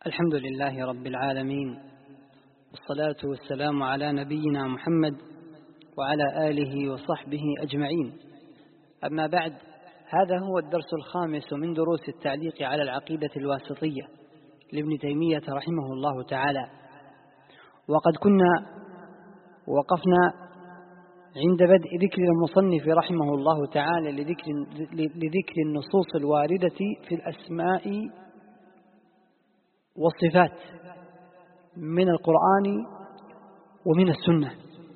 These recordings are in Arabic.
الحمد لله رب العالمين، والصلاة والسلام على نبينا محمد وعلى آله وصحبه أجمعين. أما بعد، هذا هو الدرس الخامس من دروس التعليق على العقيدة الواسطية لابن تيمية رحمه الله تعالى. وقد كنا وقفنا عند بدء ذكر المصنف رحمه الله تعالى لذكر النصوص الواردة في الأسماء والصفات من القرآن ومن السنة.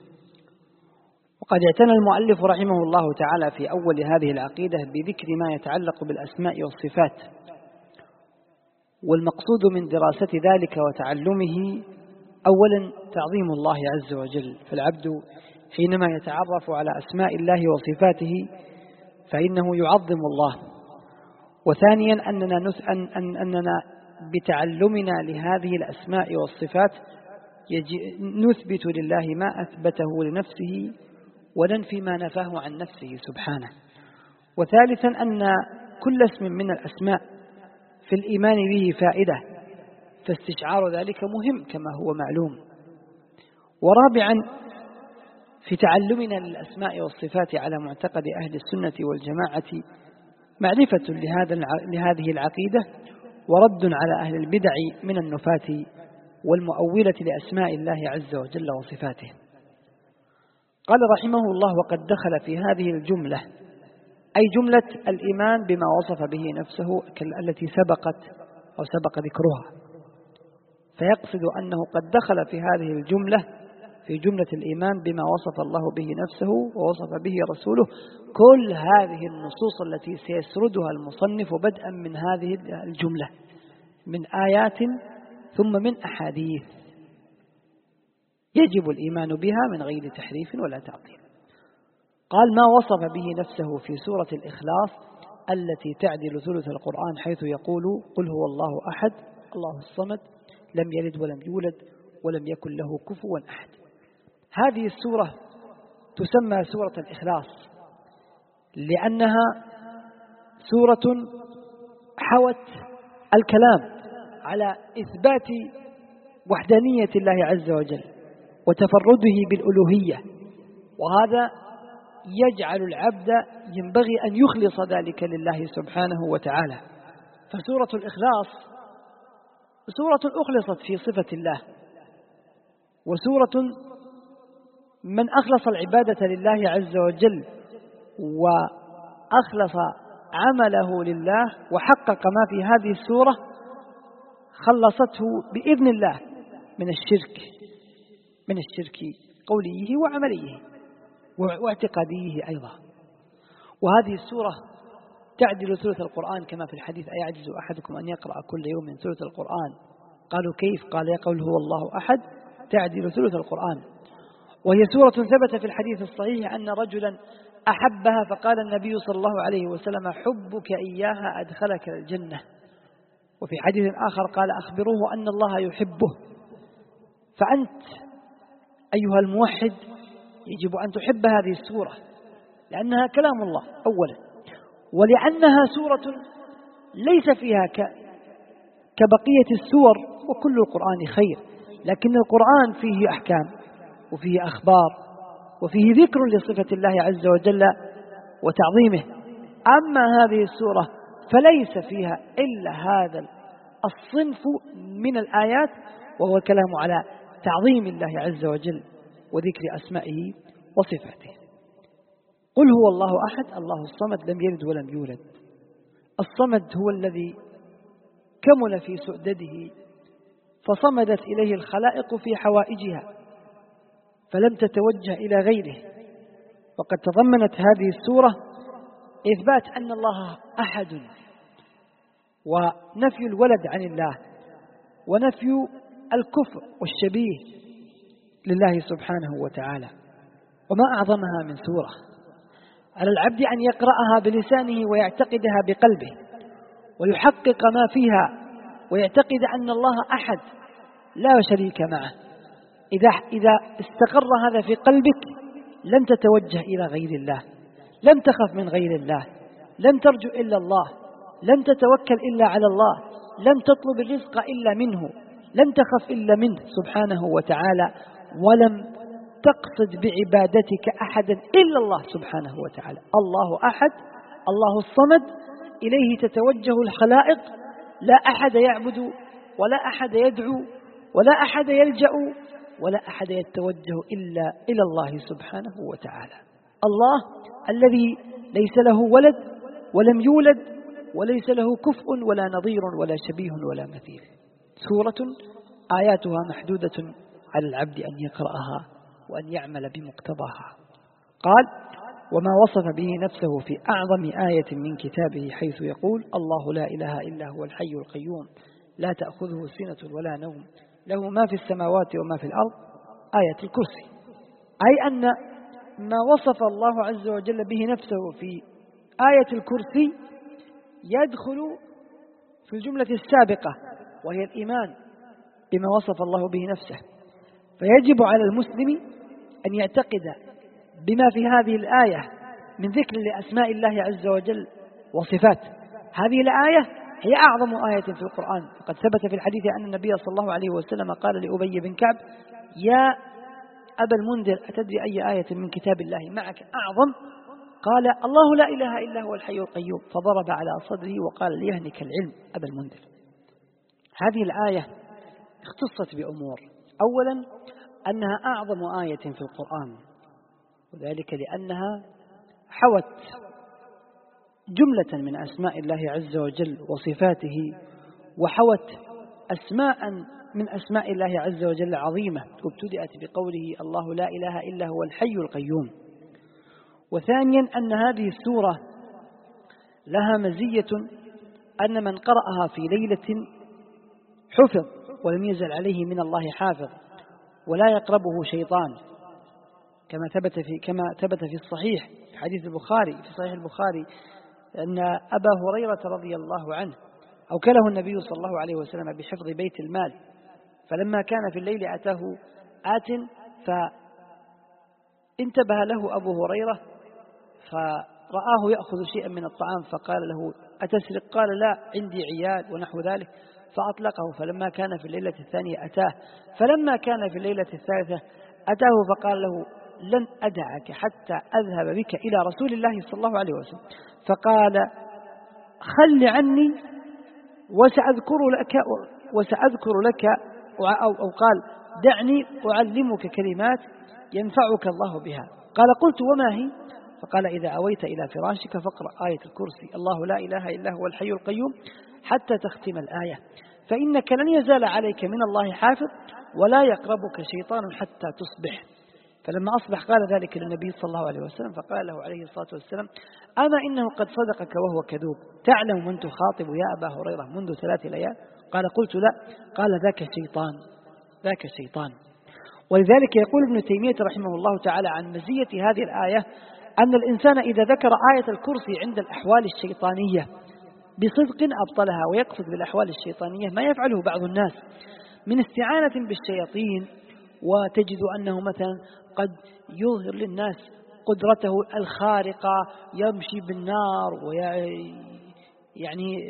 وقد اعتنى المؤلف رحمه الله تعالى في أول هذه العقيدة بذكر ما يتعلق بالأسماء والصفات، والمقصود من دراسة ذلك وتعلمه أولا تعظيم الله عز وجل، فالعبد حينما يتعرف على أسماء الله وصفاته فإنه يعظم الله. وثانيا أننا بتعلمنا لهذه الأسماء والصفات نثبت لله ما أثبته لنفسه وننفي ما نفاه عن نفسه سبحانه. وثالثا أن كل اسم من الأسماء في الإيمان به فائدة، فاستشعار ذلك مهم كما هو معلوم. ورابعا في تعلمنا للأسماء والصفات على معتقد أهل السنة والجماعة معرفة لهذه العقيدة ورد على أهل البدع من النفاة والمؤولة لأسماء الله عز وجل وصفاته. قال رحمه الله: وقد دخل في هذه الجملة، أي جملة الإيمان بما وصف به نفسه التي سبق ذكرها، فيقصد أنه قد دخل في هذه الجملة في جملة الإيمان بما وصف الله به نفسه ووصف به رسوله كل هذه النصوص التي سيسردها المصنف بدءا من هذه الجملة من آيات ثم من أحاديث يجب الإيمان بها من غير تحريف ولا تعطيل. قال: ما وصف به نفسه في سورة الإخلاص التي تعدل ثلث القرآن، حيث يقول: قل هو الله أحد الله الصمد لم يلد ولم يولد ولم يكن له كفوا أحد. هذه السورة تسمى سورة الإخلاص لأنها سورة حوت الكلام على إثبات وحدانية الله عز وجل وتفرده بالألوهية، وهذا يجعل العبد ينبغي أن يخلص ذلك لله سبحانه وتعالى. فسورة الإخلاص سورة أخلصت في صفة الله، وسورة من أخلص العبادة لله عز وجل وأخلص عمله لله وحقق ما في هذه السورة خلصته بإذن الله من الشرك قوليه وعمليه واعتقاديه أيضا. وهذه السورة تعدل ثلث القرآن كما في الحديث: أيعجز أحدكم أن يقرأ كل يوم ثلث القرآن؟ قالوا: كيف؟ قال: يقول هو الله أحد تعدل ثلث القرآن. وهي سورة ثبت في الحديث الصحيح أن رجلا أحبها فقال النبي صلى الله عليه وسلم: حبك إياها أدخلك الجنة. وفي حديث آخر قال: أخبروه أن الله يحبه. فأنت أيها الموحد يجب أن تحب هذه السورة لأنها كلام الله أولا، ولأنها سورة ليس فيها كبقية السور، وكل القرآن خير، لكن القرآن فيه أحكام وفيه أخبار وفيه ذكر لصفة الله عز وجل وتعظيمه. أما هذه السورة فليس فيها إلا هذا الصنف من الآيات، وهو الكلام على تعظيم الله عز وجل وذكر أسمائه وصفاته. قل هو الله أحد الله الصمد لم يلد ولم يولد. الصمد هو الذي كمل في سؤدده فصمدت إليه الخلائق في حوائجها فلم تتوجه إلى غيره. وقد تضمنت هذه السورة إثبات أن الله أحد، ونفي الولد عن الله، ونفي الكفر والشبيه لله سبحانه وتعالى. وما أعظمها من سورة على العبد أن يقرأها بلسانه ويعتقدها بقلبه ويحقق ما فيها ويعتقد أن الله أحد لا شريك معه. إذا استقر هذا في قلبك لن تتوجه إلى غير الله، لن تخف من غير الله، لن ترجو إلا الله، لن تتوكل إلا على الله، لم تطلب الرزق إلا منه، لم تخف إلا منه سبحانه وتعالى، ولم تقصد بعبادتك أحدا إلا الله سبحانه وتعالى. الله أحد، الله الصمد، إليه تتوجه الخلائق، لا أحد يعبد ولا أحد يدعو ولا أحد يلجأ ولا أحد يتوجه إلا إلى الله سبحانه وتعالى. الله الذي ليس له ولد ولم يولد وليس له كفء ولا نظير ولا شبيه ولا مثيل. سورة آياتها محدودة على العبد أن يقرأها وأن يعمل بمقتضاها. قال: وما وصف به نفسه في أعظم آية من كتابه حيث يقول: الله لا إله إلا هو الحي القيوم لا تأخذه سنة ولا نوم له ما في السماوات وما في الأرض، آية الكرسي. أي أن ما وصف الله عز وجل به نفسه في آية الكرسي يدخل في الجملة السابقة، وهي الإيمان بما وصف الله به نفسه. فيجب على المسلم أن يعتقد بما في هذه الآية من ذكر لأسماء الله عز وجل وصفات. هذه الآية هي أعظم آية في القرآن، وقد ثبت في الحديث أن النبي صلى الله عليه وسلم قال لأبي بن كعب: يا أبا المنذر، أتدري أي آية من كتاب الله معك أعظم؟ قال: الله لا إله إلا هو الحي القيوم، فضرب على صدره وقال: ليهنك العلم أبا المنذر. هذه الآية اختصت بأمور. أولا أنها أعظم آية في القرآن، وذلك لأنها حوت جملة من أسماء الله عز وجل وصفاته، وحوت أسماء من أسماء الله عز وجل عظيمة، وابتدأت بقوله: الله لا إله إلا هو الحي القيوم. وثانيا أن هذه السورة لها مزية أن من قرأها في ليلة حفظ ولم يزل عليه من الله حافظ ولا يقربه شيطان، كما ثبت في الصحيح في حديث البخاري في صحيح البخاري أن أبا هريرة رضي الله عنه أوكله النبي صلى الله عليه وسلم بحفظ بيت المال، فلما كان في الليل أتاه آت فانتبه له أبو هريرة فرآه يأخذ شيئا من الطعام فقال له: أتسرق؟ قال: لا، عندي عيال ونحو ذلك، فأطلقه. فلما كان في الليلة الثانية أتاه، فلما كان في الليلة الثالثة أتاه فقال له: لن أدعك حتى أذهب بك إلى رسول الله صلى الله عليه وسلم. فقال: خل عني وسأذكر لك أو قال: دعني أعلمك كلمات ينفعك الله بها. قال: قلت: وما هي؟ فقال: إذا أويت إلى فراشك فاقرأ آية الكرسي، الله لا إله إلا هو الحي القيوم، حتى تختم الآية، فإنك لن يزال عليك من الله حافظ ولا يقربك شيطان حتى تصبح. فلما أصبح قال ذلك للنبي صلى الله عليه وسلم، فقال له عليه الصلاة والسلام: أما إنه قد صدقك وهو كذوب، تعلم من تخاطب يا أبا هريرة منذ 3 ليال؟ قال: قلت: لا. قال: ذاك شيطان. ولذلك يقول ابن تيمية رحمه الله تعالى عن مزية هذه الآية أن الإنسان إذا ذكر آية الكرسي عند الأحوال الشيطانية بصدق أبطلها، ويقصد بالأحوال الشيطانية ما يفعله بعض الناس من استعانة بالشياطين، وتجد أنه مثلا قد يظهر للناس قدرته الخارقة، يمشي بالنار ويعني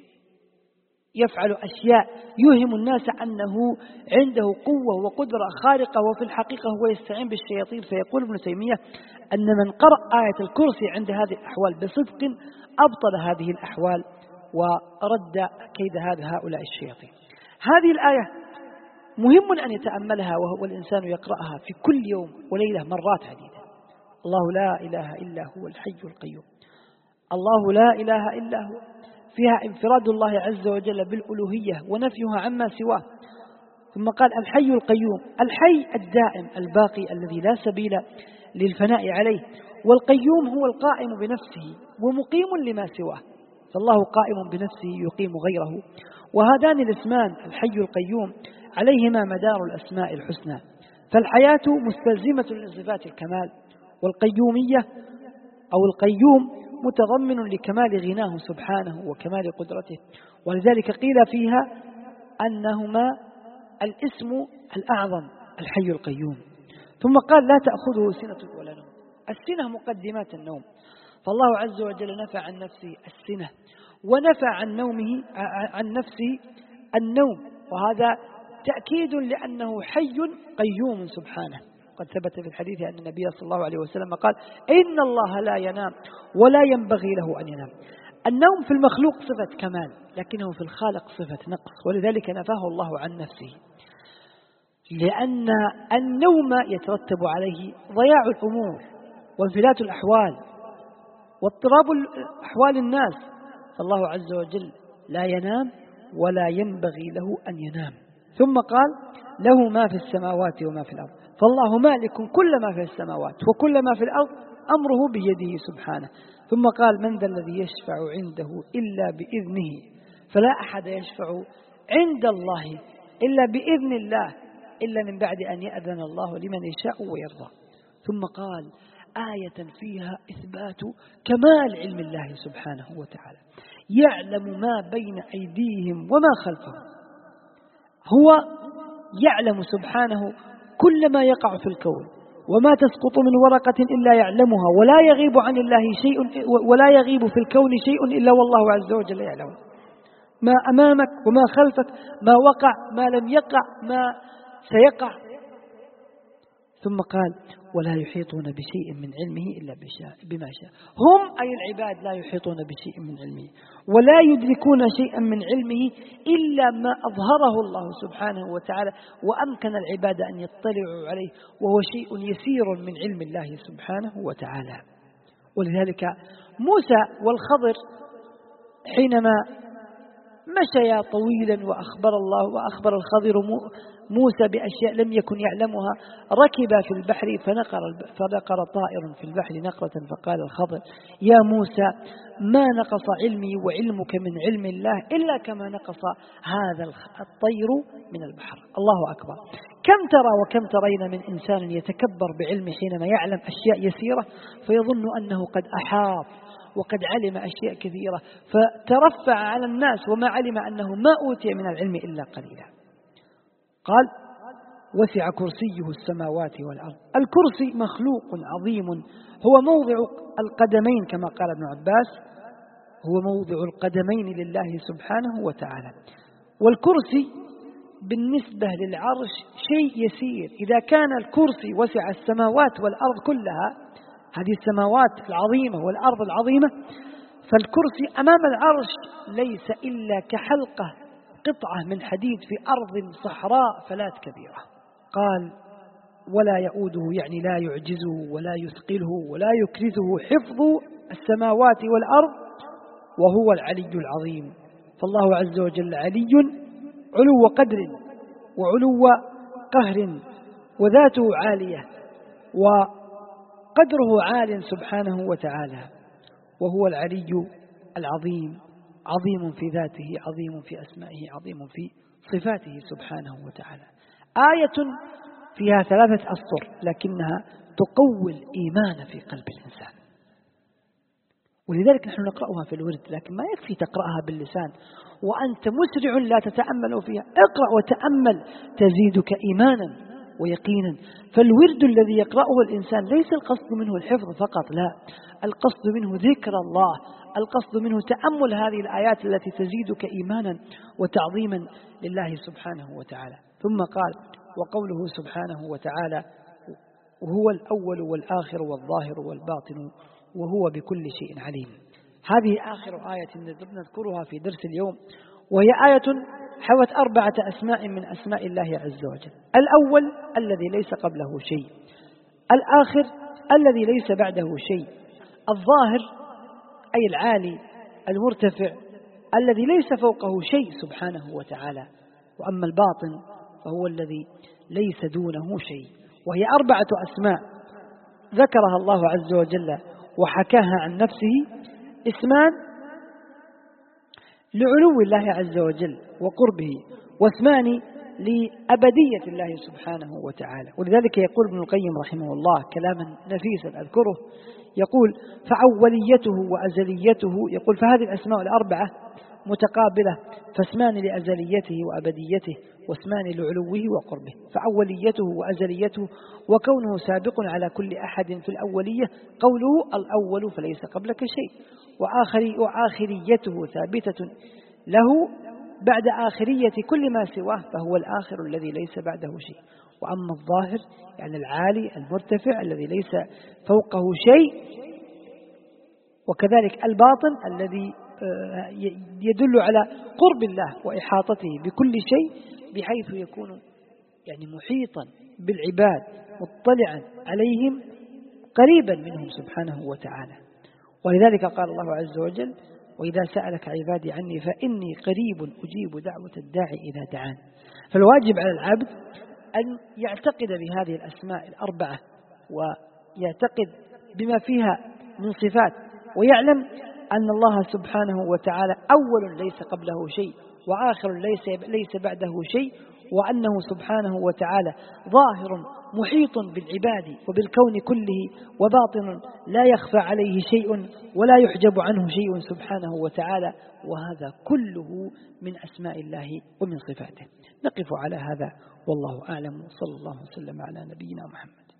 يفعل أشياء يوهم الناس أنه عنده قوة وقدرة خارقة، وفي الحقيقة هو يستعين بالشياطين. فيقول ابن تيمية أن من قرأ آية الكرسي عند هذه الأحوال بصدق أبطل هذه الأحوال ورد كيد هؤلاء الشياطين. هذه الآية مهم أن يتأملها وهو الإنسان يقرأها في كل يوم وليلة مرات عديدة. الله لا إله إلا هو الحي القيوم، الله لا إله إلا هو، فيها انفراد الله عز وجل بالألوهية ونفيها عما سواه. ثم قال: الحي القيوم، الحي الدائم الباقي الذي لا سبيل للفناء عليه، والقيوم هو القائم بنفسه ومقيم لما سواه، فالله قائم بنفسه يقيم غيره. وهذان الاسمان الحي القيوم عليهما مدار الأسماء الحسنى، فالحياة مستلزمة لصفات الكمال، والقيومية أو القيوم متضمن لكمال غناه سبحانه وكمال قدرته. ولذلك قيل فيها أنهما الاسم الأعظم الحي القيوم. ثم قال: لا تأخذه سنة ولا نوم. السنة مقدمات النوم، فالله عز وجل نفى عن نفسه السنة، ونفى عن نفسه النوم، وهذا تأكيد لأنه حي قيوم سبحانه. قد ثبت في الحديث أن النبي صلى الله عليه وسلم قال: إن الله لا ينام ولا ينبغي له أن ينام. النوم في المخلوق صفة كمال، لكنه في الخالق صفة نقص، ولذلك نفاه الله عن نفسه، لأن النوم يترتب عليه ضياع الأمور وانفلات الأحوال واضطراب أحوال الناس، فالله عز وجل لا ينام ولا ينبغي له أن ينام. ثم قال: له ما في السماوات وما في الأرض، فالله مالك كل ما في السماوات وكل ما في الأرض، أمره بيده سبحانه. ثم قال: من ذا الذي يشفع عنده إلا بإذنه، فلا أحد يشفع عند الله إلا بإذن الله، إلا من بعد أن يأذن الله لمن يشاء ويرضى. ثم قال آية فيها إثبات كمال علم الله سبحانه وتعالى: يعلم ما بين أيديهم وما خلفهم. هو يعلم سبحانه كل ما يقع في الكون، وما تسقط من ورقة إلا يعلمها، ولا يغيب عن الله شيء، ولا يغيب في الكون شيء إلا والله عز وجل يعلم ما أمامك وما خلفك، ما وقع ما لم يقع ما سيقع. ثم قال: ولا يحيطون بشيء من علمه إلا بما شاء. هم أي العباد لا يحيطون بشيء من علمه، ولا يدركون شيئا من علمه إلا ما أظهره الله سبحانه وتعالى وأمكن العباد أن يطلعوا عليه، وهو شيء يسير من علم الله سبحانه وتعالى. ولذلك موسى والخضر حينما مشيا طويلا وأخبر الخضر موسى بأشياء لم يكن يعلمها، ركب في البحر فنقر طائر في البحر نقرة، فقال الخضر: يا موسى ما نقص علمي وعلمك من علم الله إلا كما نقص هذا الطير من البحر. الله أكبر. كم ترى وكم ترين من إنسان يتكبر بعلمه حينما يعلم أشياء يسيرة فيظن أنه قد أحاط وقد علم أشياء كثيرة، فترفع على الناس وما علم أنه ما أوتي من العلم إلا قليلا. قال: وسع كرسيه السماوات والأرض. الكرسي مخلوق عظيم، هو موضع القدمين كما قال ابن عباس، هو موضع القدمين لله سبحانه وتعالى. والكرسي بالنسبة للعرش شيء يسير. إذا كان الكرسي وسع السماوات والأرض كلها، هذه السماوات العظيمة والأرض العظيمة، فالكرسي أمام العرش ليس إلا كحلقة قطعة من حديد في أرض صحراء فلات كبيرة. قال: ولا يؤوده، يعني لا يعجزه ولا يثقله ولا يكرثه حفظ السماوات والأرض، وهو العلي العظيم. فالله عز وجل علي علو قدر وعلو قهر، وذاته عالية وقدره عال سبحانه وتعالى، وهو العلي العظيم، عظيم في ذاته، عظيم في أسمائه، عظيم في صفاته سبحانه وتعالى. آية فيها 3 أسطر لكنها تقوي الإيمان في قلب الإنسان، ولذلك نحن نقرأها في الورد، لكن ما يكفي تقرأها باللسان وأنت مسرع لا تتأمل فيها. اقرأ وتأمل تزيدك إيمانا ويقينا. فالورد الذي يقرأه الإنسان ليس القصد منه الحفظ فقط، لا، القصد منه ذكر الله، القصد منه تأمل هذه الآيات التي تزيدك إيمانا وتعظيما لله سبحانه وتعالى. ثم قال: وقوله سبحانه وتعالى: هو الأول والآخر والظاهر والباطن وهو بكل شيء عليم. هذه آخر آية نذكرها في درس اليوم، وهي آية حوت 4 أسماء من أسماء الله عز وجل. الأول الذي ليس قبله شيء، الآخر الذي ليس بعده شيء، الظاهر أي العالي المرتفع الذي ليس فوقه شيء سبحانه وتعالى، وأما الباطن فهو الذي ليس دونه شيء. وهي 4 أسماء ذكرها الله عز وجل وحكاها عن نفسه، اسمان لعلو الله عز وجل وقربه، واسمان لأبدية الله سبحانه وتعالى. ولذلك يقول ابن القيم رحمه الله كلاما نفيسا أذكره، يقول: فأوليته وأزليته، يقول فهذه الأسماء ال4 متقابلة، فاسمان لأزليته وأبديته، واسمان لعلوه وقربه. فأوليته وأزليته وكونه سابق على كل أحد في الأولية، قوله الأول فليس قبلك شيء، وآخريته ثابتة له بعد آخرية كل ما سواه، فهو الآخر الذي ليس بعده شيء. وأما الظاهر يعني العالي المرتفع الذي ليس فوقه شيء، وكذلك الباطن الذي يدل على قرب الله وإحاطته بكل شيء، بحيث يكون يعني محيطا بالعباد مطلعا عليهم قريبا منهم سبحانه وتعالى. ولذلك قال الله عز وجل: وإذا سألك عبادي عني فإني قريب أجيب دعوة الداعي إذا دعان. فالواجب على العبد أن يعتقد بهذه الأسماء الأربعة، ويعتقد بما فيها من صفات، ويعلم أن الله سبحانه وتعالى أول ليس قبله شيء، وآخر ليس بعده شيء، وأنه سبحانه وتعالى ظاهر محيط بالعباد وبالكون كله، وباطن لا يخفى عليه شيء ولا يحجب عنه شيء سبحانه وتعالى، وهذا كله من أسماء الله ومن صفاته. نقف على هذا والله أعلم، صلى الله وسلم على نبينا محمد.